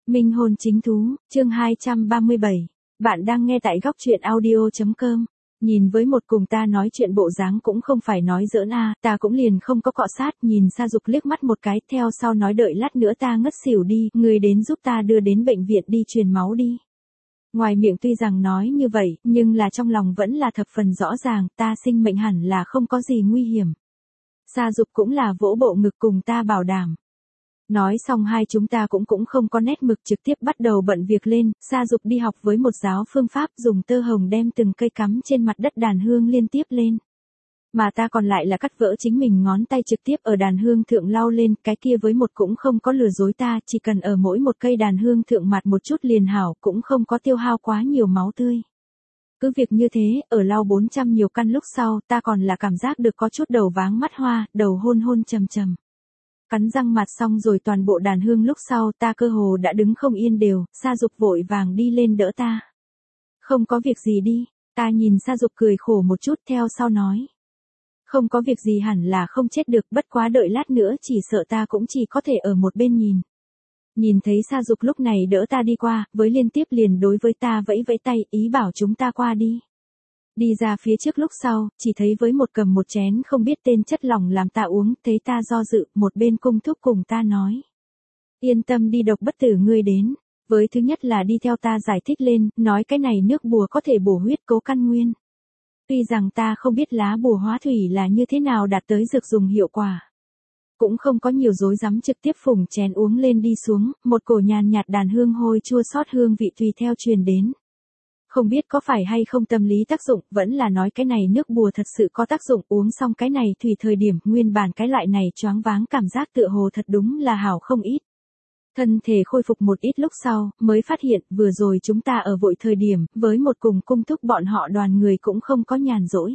Minh hôn chính thú, chương 237. Bạn đang nghe tại góc truyện audio.com. Nhìn với một cùng ta nói chuyện bộ dáng cũng không phải nói giỡn à, ta cũng liền không có cọ sát, nhìn Sa Dục liếc mắt một cái, theo sau nói đợi lát nữa ta ngất xỉu đi, người đến giúp ta đưa đến bệnh viện đi truyền máu đi. Ngoài miệng tuy rằng nói như vậy, nhưng là trong lòng vẫn là thập phần rõ ràng, ta sinh mệnh hẳn là không có gì nguy hiểm. Sa Dục cũng là vỗ bộ ngực cùng ta bảo đảm. Nói xong hai chúng ta cũng không có nét mực trực tiếp bắt đầu bận việc lên, Sa Dục đi học với một giáo phương pháp dùng tơ hồng đem từng cây cắm trên mặt đất đàn hương liên tiếp lên. Mà ta còn lại là cắt vỡ chính mình ngón tay trực tiếp ở đàn hương thượng lau lên, cái kia với một cũng không có lừa dối ta, chỉ cần ở mỗi một cây đàn hương thượng mặt một chút liền hảo, cũng không có tiêu hao quá nhiều máu tươi. Cứ việc như thế, ở lau 400 nhiều căn lúc sau, ta còn là cảm giác được có chút đầu váng mắt hoa, đầu hôn hôn trầm trầm. Cắn răng mặt xong rồi toàn bộ đàn hương lúc sau ta cơ hồ đã đứng không yên đều, Sa Dục vội vàng đi lên đỡ ta. Không có việc gì đi, ta nhìn Sa Dục cười khổ một chút theo sau nói. Không có việc gì hẳn là không chết được, bất quá đợi lát nữa chỉ sợ ta cũng chỉ có thể ở một bên nhìn. Nhìn thấy Sa Dục lúc này đỡ ta đi qua, với liên tiếp liền đối với ta vẫy vẫy tay, ý bảo chúng ta qua đi. Đi ra phía trước lúc sau, chỉ thấy với một cầm một chén không biết tên chất lỏng làm ta uống, thấy ta do dự, một bên cung thúc cùng ta nói. Yên tâm đi, độc bất tử ngươi đến. Với thứ nhất là đi theo ta giải thích lên, nói cái này nước bùa có thể bổ huyết cố căn nguyên. Tuy rằng ta không biết lá bùa hóa thủy là như thế nào đạt tới dược dùng hiệu quả. Cũng không có nhiều dối rắm, trực tiếp phủng chén uống lên đi xuống, một cổ nhàn nhạt đàn hương hôi chua xót hương vị tùy theo truyền đến. Không biết có phải hay không tâm lý tác dụng, vẫn là nói cái này nước bùa thật sự có tác dụng, uống xong cái này tùy thời điểm, nguyên bản cái loại này choáng váng cảm giác tựa hồ thật đúng là hảo không ít. Thân thể khôi phục một ít lúc sau, mới phát hiện, vừa rồi chúng ta ở vội thời điểm, với một cùng cung thúc bọn họ đoàn người cũng không có nhàn rỗi.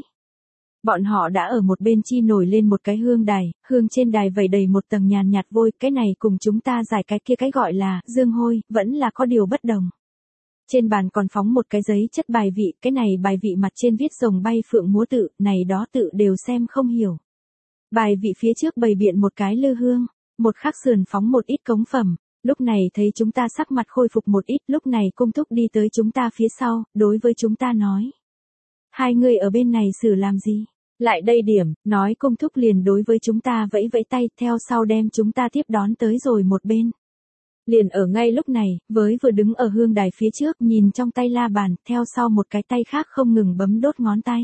Bọn họ đã ở một bên chi nổi lên một cái hương đài, hương trên đài vẩy đầy một tầng nhàn nhạt vôi, cái này cùng chúng ta giải cái kia cái gọi là dương hôi, vẫn là có điều bất đồng. Trên bàn còn phóng một cái giấy chất bài vị, cái này bài vị mặt trên viết rồng bay phượng múa tự, này đó tự đều xem không hiểu. Bài vị phía trước bày biện một cái lư hương, một khắc sườn phóng một ít cống phẩm, lúc này thấy chúng ta sắc mặt khôi phục một ít, lúc này cung thúc đi tới chúng ta phía sau, đối với chúng ta nói. Hai người ở bên này xử làm gì? Lại đây điểm, nói cung thúc liền đối với chúng ta vẫy vẫy tay, theo sau đem chúng ta tiếp đón tới rồi một bên. Liền ở ngay lúc này, với vừa đứng ở hương đài phía trước, nhìn trong tay la bàn, theo sau một cái tay khác không ngừng bấm đốt ngón tay.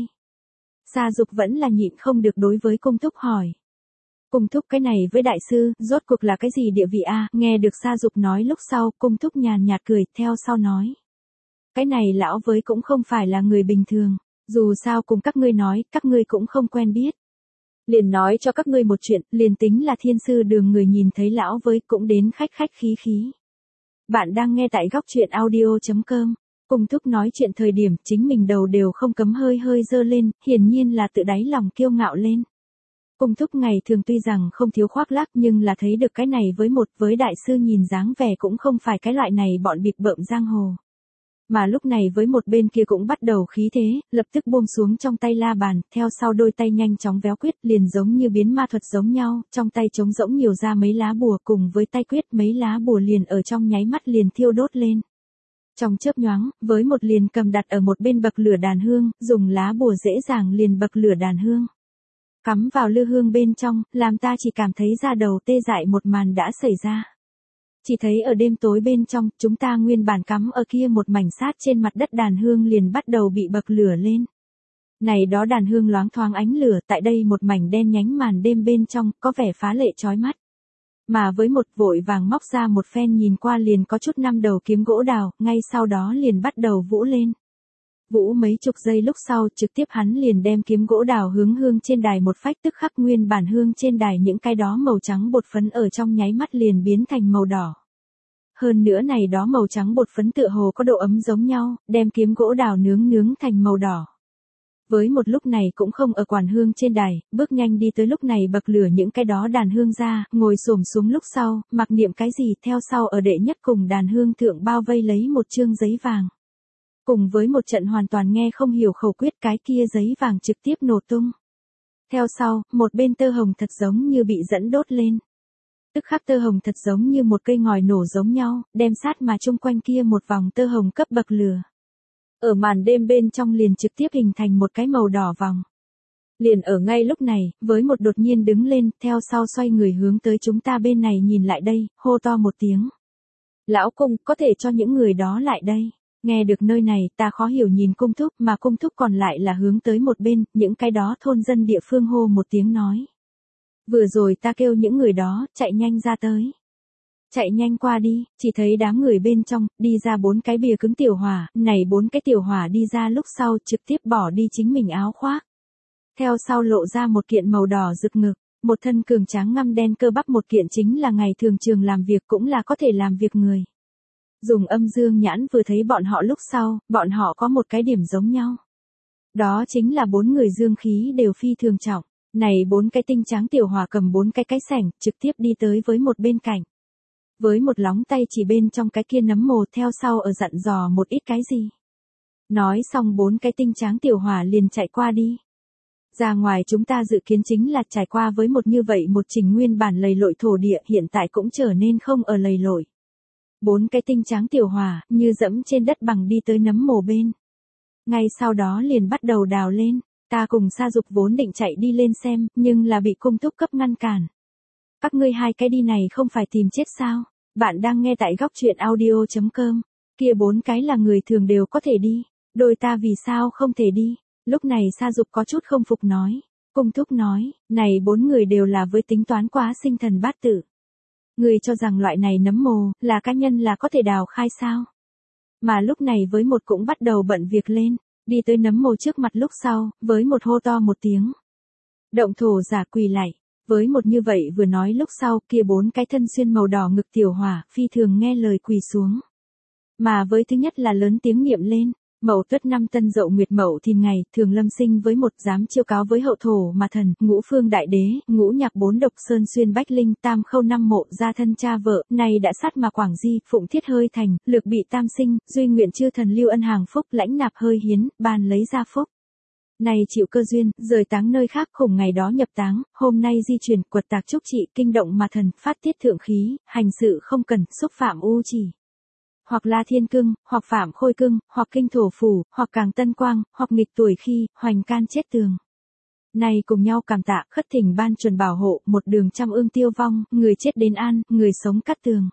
Sa Dục vẫn là nhịn không được đối với cung thúc hỏi. Cung thúc, cái này với đại sư, rốt cuộc là cái gì địa vị a? Nghe được Sa Dục nói lúc sau, cung thúc nhàn nhạt cười, theo sau nói. Cái này lão với cũng không phải là người bình thường, dù sao cùng các ngươi nói, các ngươi cũng không quen biết. Liền nói cho các ngươi một chuyện, liền tính là thiên sư đường người nhìn thấy lão với cũng đến khách khách khí khí. Bạn đang nghe tại góc truyện audio.com. Cung thúc nói chuyện thời điểm chính mình đầu đều không cấm hơi hơi dơ lên, hiển nhiên là tự đáy lòng kiêu ngạo lên. Cung thúc ngày thường tuy rằng không thiếu khoác lác nhưng là thấy được cái này với đại sư nhìn dáng vẻ cũng không phải cái loại này bọn bịp bợm giang hồ. Mà lúc này với một bên kia cũng bắt đầu khí thế, lập tức buông xuống trong tay la bàn, theo sau đôi tay nhanh chóng véo quyết, liền giống như biến ma thuật giống nhau, trong tay trống rỗng nhiều ra mấy lá bùa, cùng với tay quyết mấy lá bùa liền ở trong nháy mắt liền thiêu đốt lên. Trong chớp nhoáng, với một liền cầm đặt ở một bên bậc lửa đàn hương, dùng lá bùa dễ dàng liền bậc lửa đàn hương. Cắm vào lư hương bên trong, làm ta chỉ cảm thấy da đầu tê dại, một màn đã xảy ra. Chỉ thấy ở đêm tối bên trong, chúng ta nguyên bản cắm ở kia một mảnh sát trên mặt đất đàn hương liền bắt đầu bị bậc lửa lên. Này đó đàn hương loáng thoáng ánh lửa, tại đây một mảnh đen nhánh màn đêm bên trong, có vẻ phá lệ chói mắt. Mà với một vội vàng móc ra một phen nhìn qua liền có chút năm đầu kiếm gỗ đào, ngay sau đó liền bắt đầu vũ lên. Vũ mấy chục giây lúc sau, trực tiếp hắn liền đem kiếm gỗ đào hướng hương trên đài một phách, tức khắc nguyên bản hương trên đài những cái đó màu trắng bột phấn ở trong nháy mắt liền biến thành màu đỏ. Hơn nữa này đó màu trắng bột phấn tựa hồ có độ ấm giống nhau, đem kiếm gỗ đào nướng thành màu đỏ. Với một lúc này cũng không ở quản hương trên đài, bước nhanh đi tới lúc này bậc lửa những cái đó đàn hương ra, ngồi xổm xuống lúc sau, mặc niệm cái gì, theo sau ở đệ nhất cùng đàn hương thượng bao vây lấy một chương giấy vàng. Cùng với một trận hoàn toàn nghe không hiểu khẩu quyết, cái kia giấy vàng trực tiếp nổ tung. Theo sau, một bên tơ hồng thật giống như bị dẫn đốt lên. Tức khắc tơ hồng thật giống như một cây ngòi nổ giống nhau, đem sát mà chung quanh kia một vòng tơ hồng cấp bậc lửa. Ở màn đêm bên trong liền trực tiếp hình thành một cái màu đỏ vòng. Liền ở ngay lúc này, với một đột nhiên đứng lên, theo sau xoay người hướng tới chúng ta bên này nhìn lại đây, hô to một tiếng. Lão Cung, có thể cho những người đó lại đây. Nghe được nơi này, ta khó hiểu nhìn Cung Thúc, mà Cung Thúc còn lại là hướng tới một bên, những cái đó thôn dân địa phương hô một tiếng nói. Vừa rồi ta kêu những người đó, chạy nhanh ra tới. Chạy nhanh qua đi, chỉ thấy đám người bên trong, đi ra 4 cái bìa cứng tiểu hỏa, này 4 cái tiểu hỏa đi ra lúc sau trực tiếp bỏ đi chính mình áo khoác. Theo sau lộ ra một kiện màu đỏ rực ngực, một thân cường tráng ngăm đen cơ bắp, một kiện chính là ngày thường trường làm việc cũng là có thể làm việc người. Dùng âm dương nhãn vừa thấy bọn họ lúc sau, bọn họ có một cái điểm giống nhau. Đó chính là 4 người dương khí đều phi thường trọng. Này 4 cái tinh tráng tiểu hỏa cầm 4 cái sẻng, trực tiếp đi tới với một bên cạnh. Với một lóng tay chỉ bên trong cái kia nấm mồ, theo sau ở dặn dò một ít cái gì. Nói xong 4 cái tinh tráng tiểu hỏa liền chạy qua đi. Ra ngoài chúng ta dự kiến chính là trải qua với một như vậy một trình nguyên bản lầy lội thổ địa, hiện tại cũng trở nên không ở lầy lội. 4 cái tinh tráng tiểu hỏa, như dẫm trên đất bằng đi tới nấm mồ bên. Ngay sau đó liền bắt đầu đào lên, ta cùng Sa Dục vốn định chạy đi lên xem, nhưng là bị Cung Thúc cấp ngăn cản. Các ngươi hai cái đi này không phải tìm chết sao? Bạn đang nghe tại góc truyện audio.com. Kia 4 cái là người thường đều có thể đi, đôi ta vì sao không thể đi? Lúc này Sa Dục có chút không phục nói. Cung Thúc nói, này 4 người đều là với tính toán quá sinh thần bát tự. Người cho rằng loại này nấm mồ, là cá nhân là có thể đào khai sao? Mà lúc này với một cũng bắt đầu bận việc lên, đi tới nấm mồ trước mặt lúc sau, với một hô to một tiếng. Động thổ giả quỳ lạy, với một như vậy vừa nói lúc sau kia 4 cái thân xuyên màu đỏ ngực tiểu hỏa, phi thường nghe lời quỳ xuống. Mà với thứ nhất là lớn tiếng niệm lên. Mậu Tuất năm Tân Dậu Nguyệt Mậu Thìn ngày, thường lâm sinh với một dám chiêu cáo với hậu thổ mà thần, ngũ phương đại đế, ngũ nhạc 4 độc sơn xuyên bách linh, tam khâu 5 mộ gia thân cha vợ, này đã sát mà quảng di, phụng thiết hơi thành, lực bị tam sinh, duy nguyện chư thần lưu ân hàng phúc, lãnh nạp hơi hiến, ban lấy ra phúc. Này chịu cơ duyên, rời táng nơi khác, khủng ngày đó nhập táng, hôm nay di chuyển, quật tạc trúc trị, kinh động mà thần, phát tiết thượng khí, hành sự không cần, xúc phạm u chỉ. Hoặc La Thiên Cưng, hoặc Phạm Khôi Cưng, hoặc Kinh Thổ Phủ, hoặc Càng Tân Quang, hoặc nghịch tuổi khi, hoành can chết tường. Này cùng nhau cảm tạ, khất thỉnh ban chuẩn bảo hộ, một đường trăm ương tiêu vong, người chết đến an, người sống cắt tường.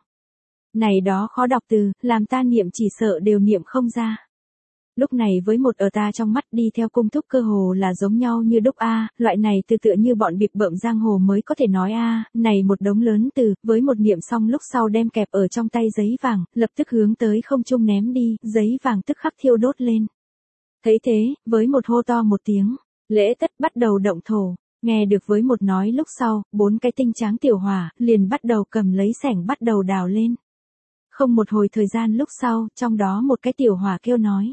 Này đó khó đọc từ, làm ta niệm chỉ sợ đều niệm không ra. Lúc này với một ở ta trong mắt đi theo Cung Thúc cơ hồ là giống nhau như đúc A, loại này từ tựa như bọn bịp bợm giang hồ mới có thể nói A, này một đống lớn từ, với một niệm xong lúc sau đem kẹp ở trong tay giấy vàng, lập tức hướng tới không trung ném đi, giấy vàng tức khắc thiêu đốt lên. Thấy thế, với một hô to một tiếng, lễ tất bắt đầu động thổ, nghe được với một nói lúc sau, 4 cái tinh tráng tiểu hỏa, liền bắt đầu cầm lấy sẻng bắt đầu đào lên. Không một hồi thời gian lúc sau, trong đó một cái tiểu hỏa kêu nói.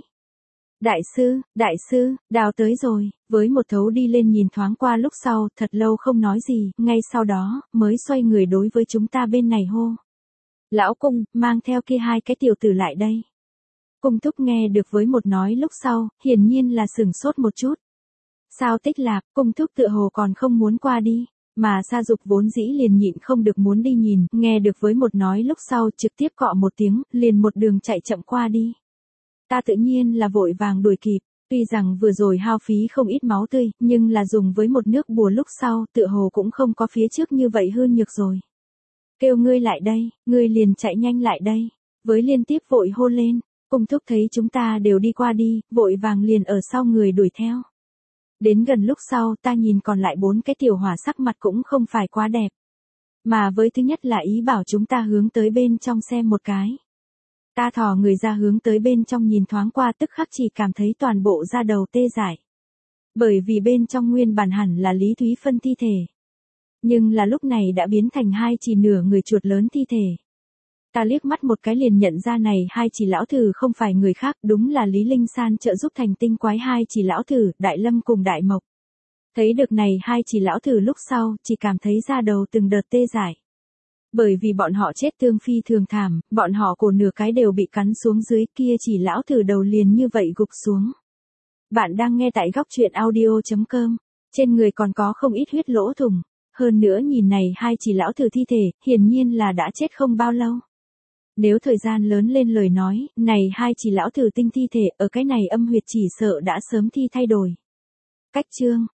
Đại sư, đào tới rồi, với một thấu đi lên nhìn thoáng qua lúc sau, thật lâu không nói gì, ngay sau đó, mới xoay người đối với chúng ta bên này hô. Lão Cung, mang theo kia 2 cái tiểu tử lại đây. Cung Thúc nghe được với một nói lúc sau, hiển nhiên là sửng sốt một chút. Sao Tích Lạp, Cung Thúc tựa hồ còn không muốn qua đi, mà Sa Dục vốn dĩ liền nhịn không được muốn đi nhìn, nghe được với một nói lúc sau trực tiếp cọ một tiếng, liền một đường chạy chậm qua đi. Ta tự nhiên là vội vàng đuổi kịp, tuy rằng vừa rồi hao phí không ít máu tươi, nhưng là dùng với một nước bùa lúc sau, tựa hồ cũng không có phía trước như vậy hư nhược rồi. Kêu ngươi lại đây, ngươi liền chạy nhanh lại đây, với liên tiếp vội hô lên, Cung Thúc thấy chúng ta đều đi qua đi, vội vàng liền ở sau người đuổi theo. Đến gần lúc sau ta nhìn còn lại 4 cái tiểu hỏa sắc mặt cũng không phải quá đẹp. Mà với thứ nhất là ý bảo chúng ta hướng tới bên trong xem một cái. Ta thò người ra hướng tới bên trong nhìn thoáng qua tức khắc chỉ cảm thấy toàn bộ da đầu tê dại. Bởi vì bên trong nguyên bản hẳn là Lý Thúy Phân thi thể. Nhưng là lúc này đã biến thành 2 chỉ nửa người chuột lớn thi thể. Ta liếc mắt một cái liền nhận ra này 2 chỉ lão thử không phải người khác, đúng là Lý Linh San trợ giúp thành tinh quái 2 chỉ lão thử, Đại Lâm cùng Đại Mộc. Thấy được này 2 chỉ lão thử lúc sau, chỉ cảm thấy da đầu từng đợt tê dại. Bởi vì bọn họ chết tương phi thường thảm, bọn họ cổ nửa cái đều bị cắn xuống dưới, kia chỉ lão thử đầu liền như vậy gục xuống. Bạn đang nghe tại góc truyện audio.com, trên người còn có không ít huyết lỗ thủng. Hơn nữa nhìn này hai chỉ lão thử thi thể, hiển nhiên là đã chết không bao lâu. Nếu thời gian lớn lên lời nói, này hai chỉ lão thử tinh thi thể ở cái này âm huyệt chỉ sợ đã sớm thi thay đổi. Cách chương